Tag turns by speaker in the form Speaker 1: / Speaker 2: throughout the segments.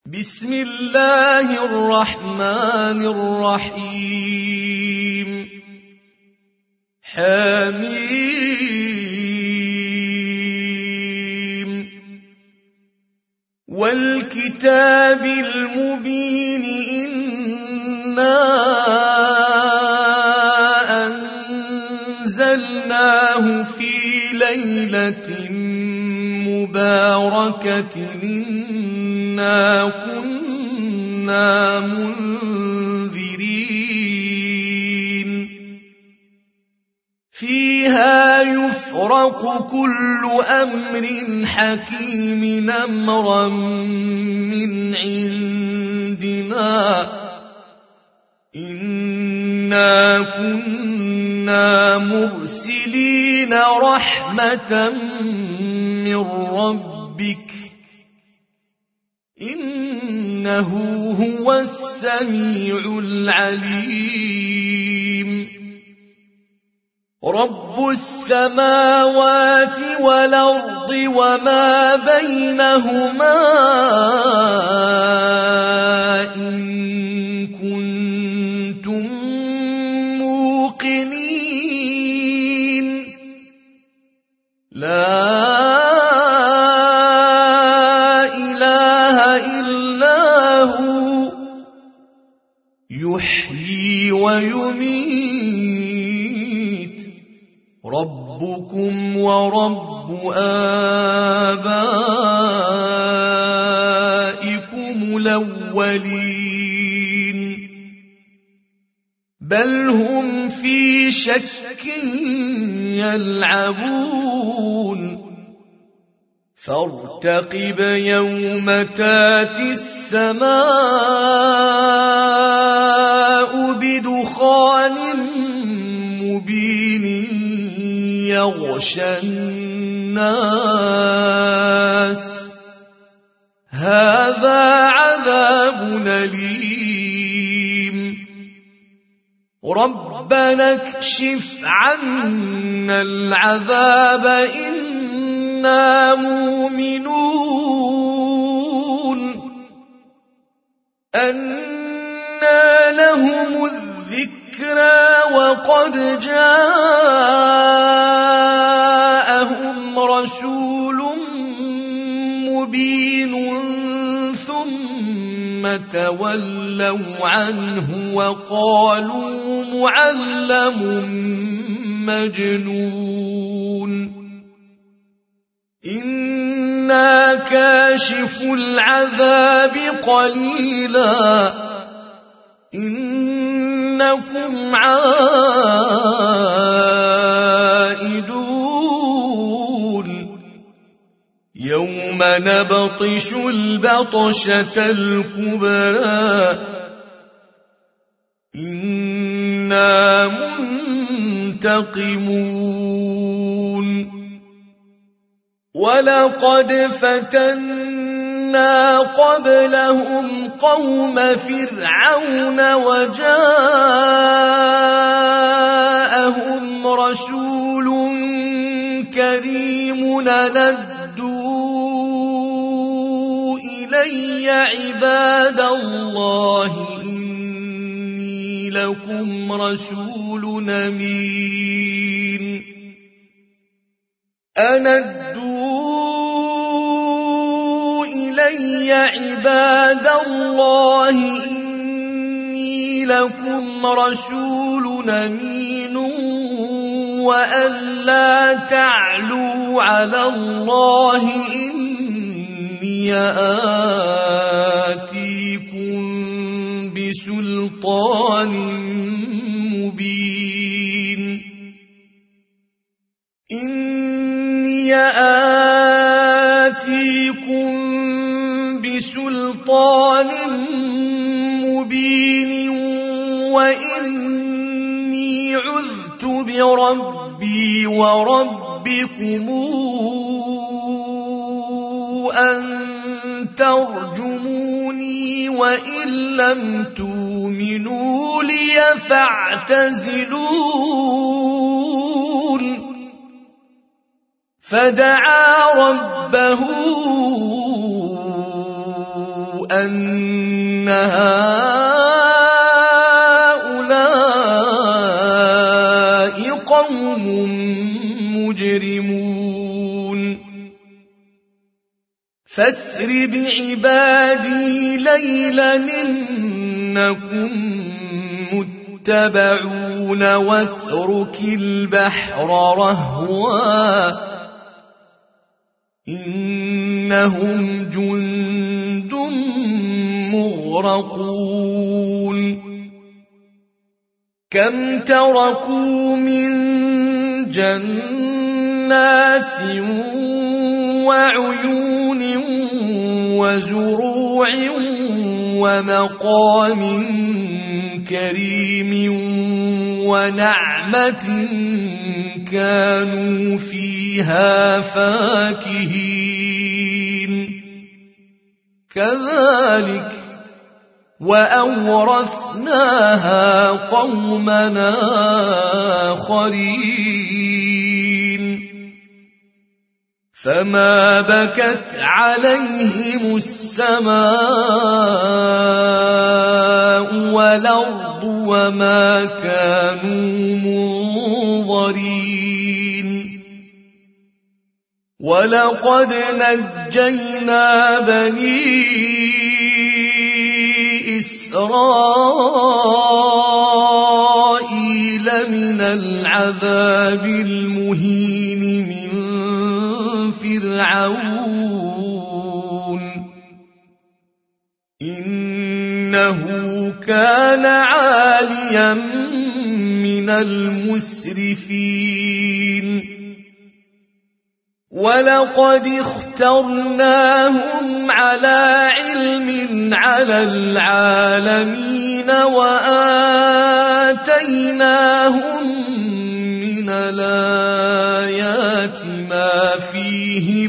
Speaker 1: بسم الله الرحمن الرحيم حميم والكتاب المبين إنا أنزلناه في ليلة مباركة إنا كنا منذرين فيها يفرق كل أمر حكيم أمرا من عندنا إنا كنا مرسلين رحمة من ربك إنه هو السميع العليم رب السماوات والأرض وما بينهما إن كنتم موقنين لا يحيي ويميت ربكم ورب آبائكم الأولين بل هم في شك يلعبون فارتقب يوم تاتي السماء بدخان مبين يغشى الناس هذا عذاب أليم ربنا اكشف عنا العذاب إنا مؤمنون أنى لهم الذكرى وقد جاءهم رسول مبين ثم تولوا عنه وقالوا معلم مجنون إنا كاشف العذاب قليلا إنكم عائدون يوم نبطش البطشة الكبرى إنا منتقمون ولقد فتنا قبلهم قوم فرعون وجاءهم رسول كريم ندوا إلي عباد الله إني لكم رسول أمين أندوا إلي عباد الله إني لكم رسول أمين وأن لا تعلوا على الله إني آتيكم بسلطان مبين إني آتيكم بسلطان مبين وإني عذت بربي وربكم أن ترجموني وإن لم تؤمنوا لي فاعتزلون فدعا ربه أن هؤلاء قوم مجرمون فاسر بعبادي ليلا إنكم متبعون واترك البحر رهوا إنهم جند مغرقون كم تركوا من جنات وعيون وزروع ومقام كريم ونعمة كانوا فيها فاكهين كذلك وأورثناها قومنا آخرين فما بكت عليهم السماء والأرض وما كانوا منظرين ولقد نجينا بني إسرائيل من العذاب المهين من فرعون إنه كان عاليا من المسرفين ولقد اخترناهم على علم على العالمين وآتيناهم من الآيات ما فيه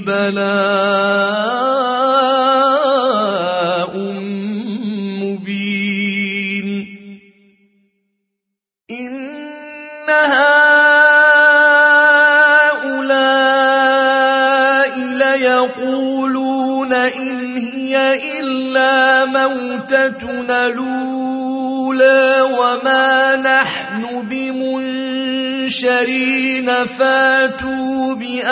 Speaker 1: بلاء مبين إن يقولون إن هي إلا موتتنا الأولى وما نحن بمنشرين فاتوا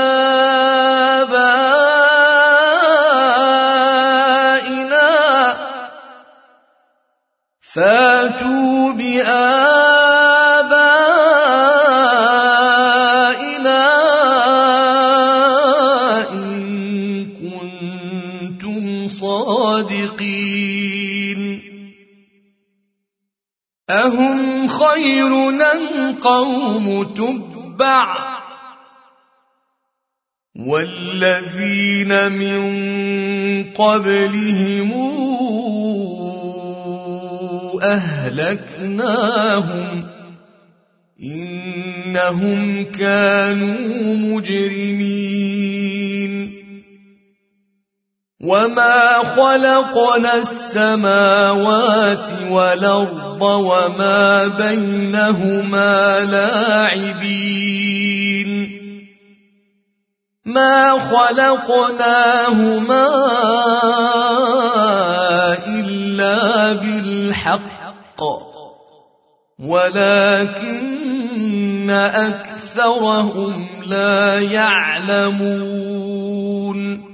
Speaker 1: بآبائنا صادقين أهم خير أم قوم تبع والذين من قبلهم أهلكناهم إنهم كانوا مجرمين وما خلقنا السماوات والأرض وما بينهما لاعبين ما خلقناهما إلا بالحق ولكن أكثرهم لا يعلمون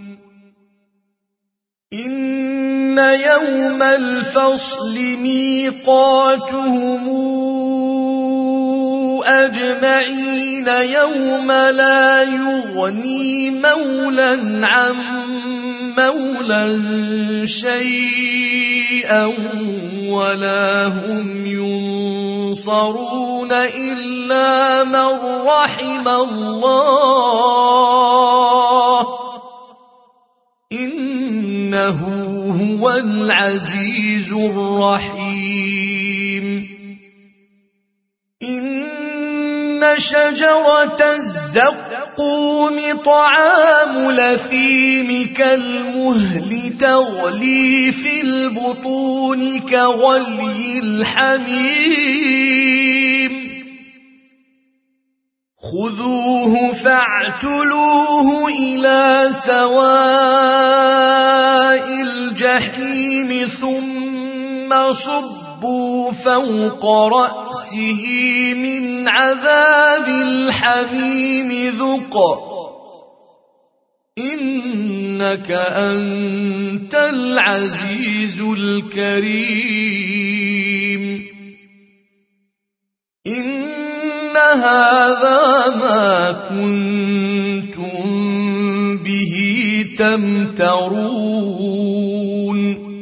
Speaker 1: إن يوم الفصل ميقاتهم أجمعين يوم لا يغني مولى عن مولى شيئا ولا هم ينصرون إلا من رحم الله إنه هو العزيز الرحيم إن شجرة الزقوم طعام الأثيم كالمهل تغلي في البطون كغلي الحميم خذوه فاعتلوه إلى سواء الجحيم الجحيم ثم صبوا فوق رأسه من عذاب الحميم ذق إنك أنت العزيز الكريم إن هذا ما كنتم به تمترون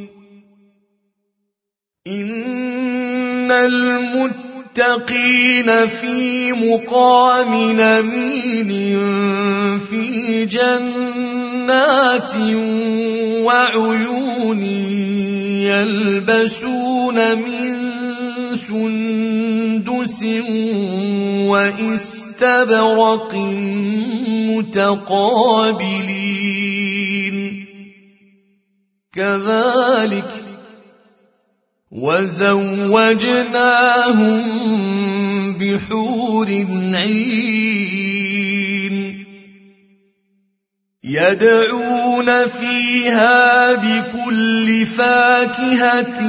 Speaker 1: إن المتقين في مقام أمين في جنات وعيون يلبسون من سندس واستبرق متقابلين كذلك وزوجناهم بحور عين يدعون فيها بكل فاكهة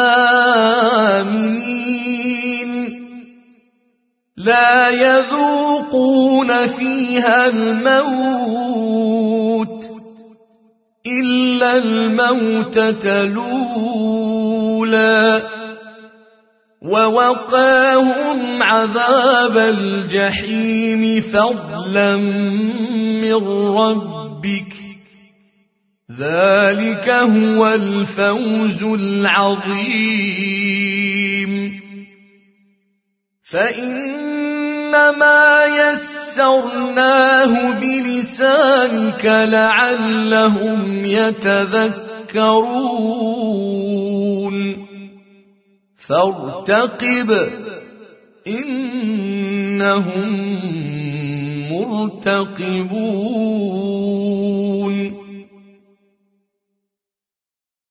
Speaker 1: آمنين لا يذوقون فيها الموت إلا الموتة الأولى ووقاهم عذاب الجحيم فضلا من ربك ذلك هو الفوز العظيم فإنما يسرناه بلسانك لعلهم يتذكرون فارتقب إنهم مرتقبون